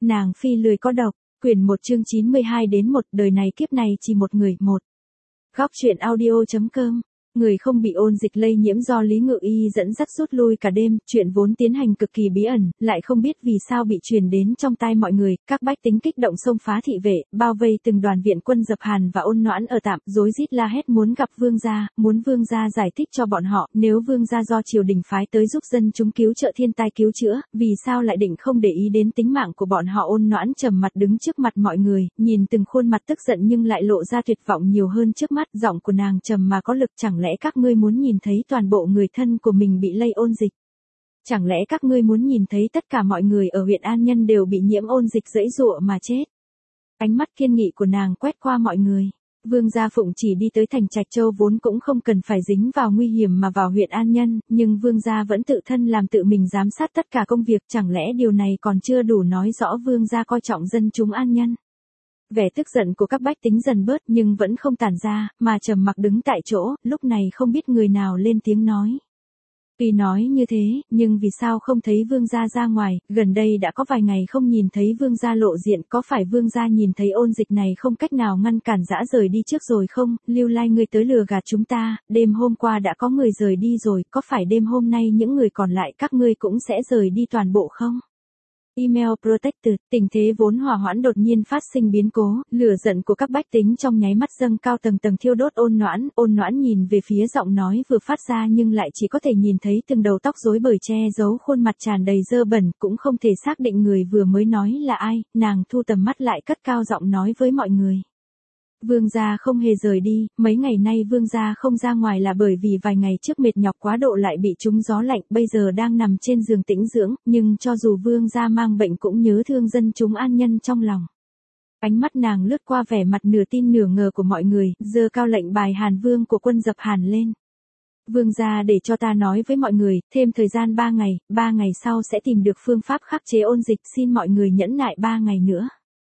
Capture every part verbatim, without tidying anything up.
Nàng phi lười có độc, quyển một chương chín mươi hai đến một, đời này kiếp này chỉ một người, một. Góc truyện audio.com. Người không bị ôn dịch lây nhiễm do Lý Ngự Y dẫn dắt rút lui cả đêm, chuyện vốn tiến hành cực kỳ bí ẩn, lại không biết vì sao bị truyền đến trong tai mọi người, các bách tính kích động xông phá thị vệ, bao vây từng đoàn viện quân Dập Hàn và Ôn Noãn ở tạm, rối rít la hét muốn gặp vương gia, muốn vương gia giải thích cho bọn họ, nếu vương gia do triều đình phái tới giúp dân chúng cứu trợ thiên tai cứu chữa, vì sao lại định không để ý đến tính mạng của bọn họ. Ôn Noãn trầm mặt đứng trước mặt mọi người, nhìn từng khuôn mặt tức giận nhưng lại lộ ra tuyệt vọng nhiều hơn trước mắt, giọng của nàng trầm mà có lực. Chẳng lẽ các ngươi muốn nhìn thấy toàn bộ người thân của mình bị lây ôn dịch? Chẳng lẽ các ngươi muốn nhìn thấy tất cả mọi người ở huyện An Nhân đều bị nhiễm ôn dịch giãy giụa mà chết? Ánh mắt kiên nghị của nàng quét qua mọi người. Vương gia Phụng chỉ đi tới thành Trạch Châu vốn cũng không cần phải dính vào nguy hiểm mà vào huyện An Nhân, nhưng vương gia vẫn tự thân làm tự mình giám sát tất cả công việc, chẳng lẽ điều này còn chưa đủ nói rõ vương gia coi trọng dân chúng An Nhân? Vẻ tức giận của các bách tính dần bớt nhưng vẫn không tản ra, mà trầm mặc đứng tại chỗ, lúc này không biết người nào lên tiếng nói. Tuy nói như thế, nhưng vì sao không thấy vương gia ra ngoài, gần đây đã có vài ngày không nhìn thấy vương gia lộ diện, có phải vương gia nhìn thấy ôn dịch này không cách nào ngăn cản dã rời đi trước rồi không? Lưu Lai ngươi tới lừa gạt chúng ta, đêm hôm qua đã có người rời đi rồi, có phải đêm hôm nay những người còn lại các ngươi cũng sẽ rời đi toàn bộ không? Email Protected, tình thế vốn hòa hoãn đột nhiên phát sinh biến cố, lửa giận của các bách tính trong nháy mắt dâng cao tầng tầng thiêu đốt. Ôn Noãn, Ôn Noãn nhìn về phía giọng nói vừa phát ra nhưng lại chỉ có thể nhìn thấy từng đầu tóc rối bời che giấu khuôn mặt tràn đầy dơ bẩn, cũng không thể xác định người vừa mới nói là ai, nàng thu tầm mắt lại cất cao giọng nói với mọi người. Vương gia không hề rời đi, mấy ngày nay vương gia không ra ngoài là bởi vì vài ngày trước mệt nhọc quá độ lại bị trúng gió lạnh, bây giờ đang nằm trên giường tĩnh dưỡng, nhưng cho dù vương gia mang bệnh cũng nhớ thương dân chúng An Nhân trong lòng. Ánh mắt nàng lướt qua vẻ mặt nửa tin nửa ngờ của mọi người, giơ cao lệnh bài Hàn Vương của quân Dập Hàn lên. Vương gia để cho ta nói với mọi người, thêm thời gian ba ngày, ba ngày sau sẽ tìm được phương pháp khắc chế ôn dịch, xin mọi người nhẫn nại ba ngày nữa.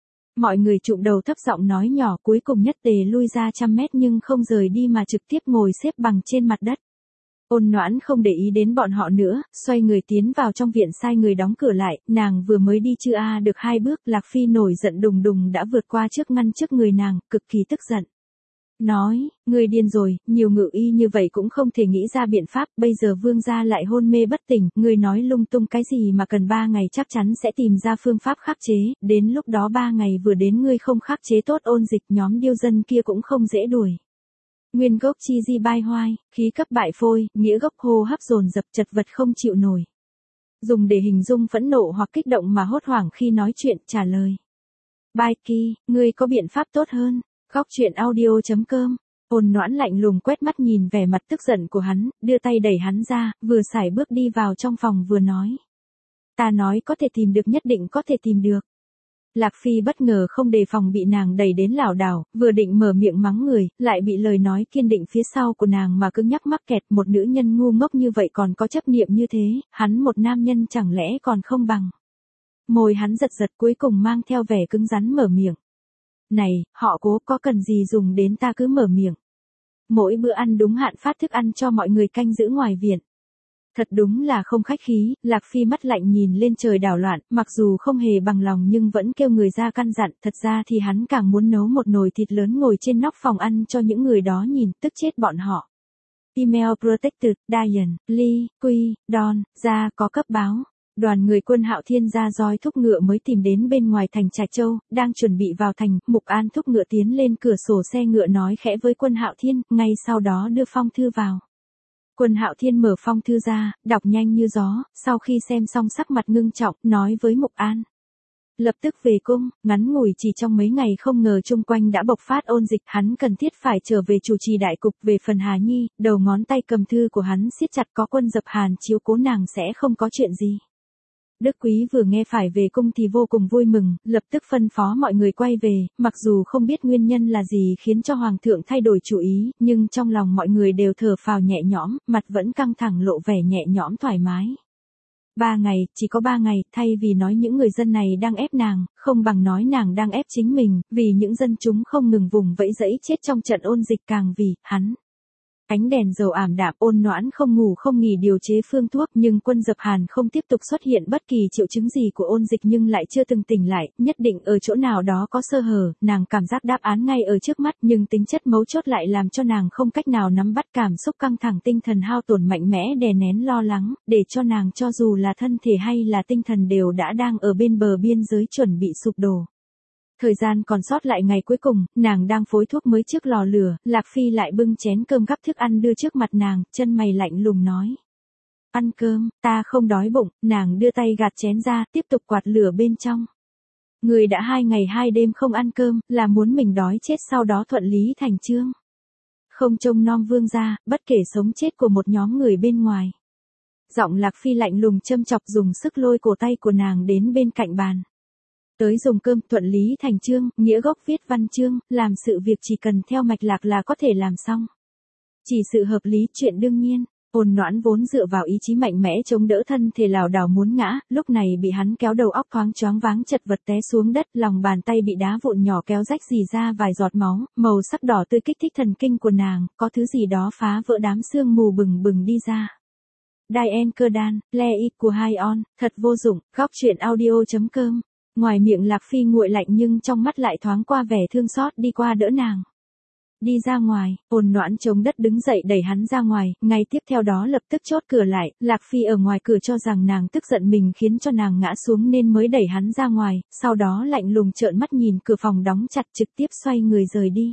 Mọi người trụm đầu thấp giọng nói nhỏ, cuối cùng nhất tề lui ra trăm mét nhưng không rời đi mà trực tiếp ngồi xếp bằng trên mặt đất. Ôn Noãn không để ý đến bọn họ nữa, xoay người tiến vào trong viện sai người đóng cửa lại, nàng vừa mới đi chưa a được hai bước, Lạc Phi nổi giận đùng đùng đã vượt qua trước ngăn trước người nàng, cực kỳ tức giận. Nói, ngươi điên rồi, nhiều ngự y như vậy cũng không thể nghĩ ra biện pháp, bây giờ vương gia lại hôn mê bất tỉnh, ngươi nói lung tung cái gì mà cần ba ngày chắc chắn sẽ tìm ra phương pháp khắc chế, đến lúc đó ba ngày vừa đến ngươi không khắc chế tốt ôn dịch nhóm điêu dân kia cũng không dễ đuổi. Nguyên gốc chi di bai hoai, khí cấp bại phôi, nghĩa gốc hô hấp dồn dập chật vật không chịu nổi. Dùng để hình dung phẫn nộ hoặc kích động mà hốt hoảng khi nói chuyện, trả lời. Bai ki, ngươi có biện pháp tốt hơn? Góc truyện audio.com. Ôn Noãn lạnh lùng quét mắt nhìn vẻ mặt tức giận của hắn, đưa tay đẩy hắn ra, vừa sải bước đi vào trong phòng vừa nói. Ta nói có thể tìm được nhất định có thể tìm được. Lạc Phi bất ngờ không đề phòng bị nàng đẩy đến lảo đảo, vừa định mở miệng mắng người, lại bị lời nói kiên định phía sau của nàng mà cứng nhắc mắc kẹt. Một nữ nhân ngu ngốc như vậy còn có chấp niệm như thế, hắn một nam nhân chẳng lẽ còn không bằng. Môi hắn giật giật cuối cùng mang theo vẻ cứng rắn mở miệng. Này, họ Cố, có cần gì dùng đến ta cứ mở miệng. Mỗi bữa ăn đúng hạn phát thức ăn cho mọi người canh giữ ngoài viện. Thật đúng là không khách khí, Lạc Phi mắt lạnh nhìn lên trời đảo loạn, mặc dù không hề bằng lòng nhưng vẫn kêu người ra căn dặn, thật ra thì hắn càng muốn nấu một nồi thịt lớn ngồi trên nóc phòng ăn cho những người đó nhìn, tức chết bọn họ. Email Protected, Diane, Lee, Quy, Don, ra có cấp báo. Đoàn người quân Hạo Thiên ra roi thúc ngựa mới tìm đến bên ngoài thành Trạch Châu, đang chuẩn bị vào thành, Mục An thúc ngựa tiến lên cửa sổ xe ngựa nói khẽ với quân Hạo Thiên, ngay sau đó đưa phong thư vào. Quân Hạo Thiên mở phong thư ra, đọc nhanh như gió, sau khi xem xong sắc mặt ngưng trọng, nói với Mục An. Lập tức về cung, ngắn ngủi chỉ trong mấy ngày không ngờ chung quanh đã bộc phát ôn dịch, hắn cần thiết phải trở về chủ trì đại cục. Về phần Hà Nhi, đầu ngón tay cầm thư của hắn siết chặt, có quân Dập Hàn chiếu cố nàng sẽ không có chuyện gì. Đức Quý vừa nghe phải về cung thì vô cùng vui mừng, lập tức phân phó mọi người quay về, mặc dù không biết nguyên nhân là gì khiến cho Hoàng thượng thay đổi chủ ý, nhưng trong lòng mọi người đều thở phào nhẹ nhõm, mặt vẫn căng thẳng lộ vẻ nhẹ nhõm thoải mái. Ba ngày, chỉ có ba ngày, thay vì nói những người dân này đang ép nàng, không bằng nói nàng đang ép chính mình, vì những dân chúng không ngừng vùng vẫy dẫy chết trong trận ôn dịch càng vì, hắn. Ánh đèn dầu ảm đạm, Ôn Noãn không ngủ không nghỉ điều chế phương thuốc, nhưng Quân Dập Hàn không tiếp tục xuất hiện bất kỳ triệu chứng gì của ôn dịch nhưng lại chưa từng tỉnh lại, nhất định ở chỗ nào đó có sơ hở, nàng cảm giác đáp án ngay ở trước mắt nhưng tính chất mấu chốt lại làm cho nàng không cách nào nắm bắt, cảm xúc căng thẳng, tinh thần hao tổn mạnh mẽ đè nén lo lắng, để cho nàng cho dù là thân thể hay là tinh thần đều đã đang ở bên bờ biên giới chuẩn bị sụp đổ. Thời gian còn sót lại ngày cuối cùng, nàng đang phối thuốc mới trước lò lửa, Lạc Phi lại bưng chén cơm gắp thức ăn đưa trước mặt nàng, chân mày lạnh lùng nói. Ăn cơm, ta không đói bụng, nàng đưa tay gạt chén ra, tiếp tục quạt lửa bên trong. Người đã hai ngày hai đêm không ăn cơm, là muốn mình đói chết sau đó thuận lý thành chương. Không trông nom vương gia, bất kể sống chết của một nhóm người bên ngoài. Giọng Lạc Phi lạnh lùng châm chọc dùng sức lôi cổ tay của nàng đến bên cạnh bàn. Tới dùng cơm, thuận lý thành chương, nghĩa gốc viết văn chương, làm sự việc chỉ cần theo mạch lạc là có thể làm xong. Chỉ sự hợp lý, chuyện đương nhiên. Ôn Noãn vốn dựa vào ý chí mạnh mẽ chống đỡ thân thể lảo đảo muốn ngã, lúc này bị hắn kéo đầu óc thoáng choáng váng chật vật té xuống đất, lòng bàn tay bị đá vụn nhỏ kéo rách rỉ ra vài giọt máu, màu sắc đỏ tươi kích thích thần kinh của nàng, có thứ gì đó phá vỡ đám sương mù bừng bừng đi ra. Diane Kerdan, Play It của hai on, thật vô dụng, góc truyện audio chấm com. Ngoài miệng Lạc Phi nguội lạnh nhưng trong mắt lại thoáng qua vẻ thương xót, đi qua đỡ nàng. Đi ra ngoài, Ôn Noãn chống đất đứng dậy đẩy hắn ra ngoài, ngay tiếp theo đó lập tức chốt cửa lại, Lạc Phi ở ngoài cửa cho rằng nàng tức giận mình khiến cho nàng ngã xuống nên mới đẩy hắn ra ngoài, sau đó lạnh lùng trợn mắt nhìn cửa phòng đóng chặt trực tiếp xoay người rời đi.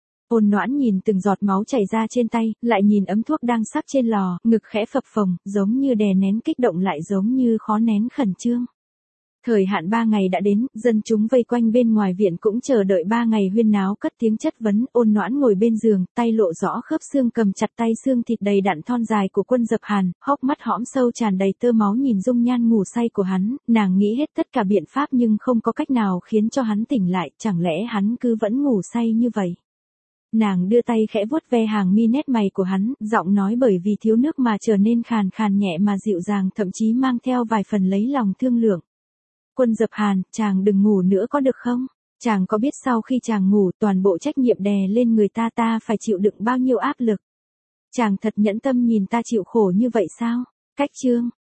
Ôn Noãn nhìn từng giọt máu chảy ra trên tay, lại nhìn ấm thuốc đang sắp trên lò, ngực khẽ phập phồng, giống như đè nén kích động lại giống như khó nén khẩn trương. Thời hạn ba ngày đã đến, dân chúng vây quanh bên ngoài viện cũng chờ đợi ba ngày huyên náo cất tiếng chất vấn, Ôn Noãn ngồi bên giường, tay lộ rõ khớp xương cầm chặt tay xương thịt đầy đặn thon dài của Quân Dập Hàn, hốc mắt hõm sâu tràn đầy tơ máu nhìn dung nhan ngủ say của hắn, nàng nghĩ hết tất cả biện pháp nhưng không có cách nào khiến cho hắn tỉnh lại, chẳng lẽ hắn cứ vẫn ngủ say như vậy. Nàng đưa tay khẽ vuốt ve hàng mi nét mày của hắn, giọng nói bởi vì thiếu nước mà trở nên khàn khàn nhẹ mà dịu dàng, thậm chí mang theo vài phần lấy lòng thương lượng. Quân Dập Hàn, chàng đừng ngủ nữa có được không? Chàng có biết sau khi chàng ngủ toàn bộ trách nhiệm đè lên người ta, ta phải chịu đựng bao nhiêu áp lực? Chàng thật nhẫn tâm nhìn ta chịu khổ như vậy sao? Cách chương,